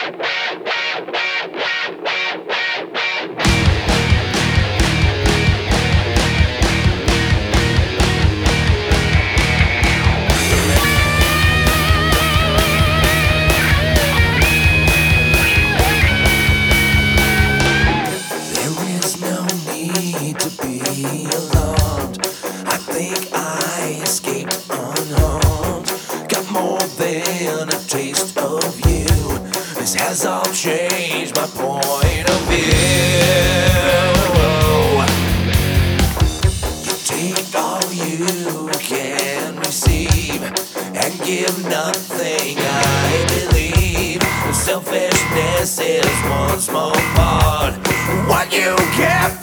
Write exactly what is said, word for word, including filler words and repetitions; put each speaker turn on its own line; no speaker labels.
To be alarmed, I think I escaped unharmed. Got more than a taste of you. This has all changed my point of view. You take all you can receive and give nothing, I believe. Selfishness is one small part. What you care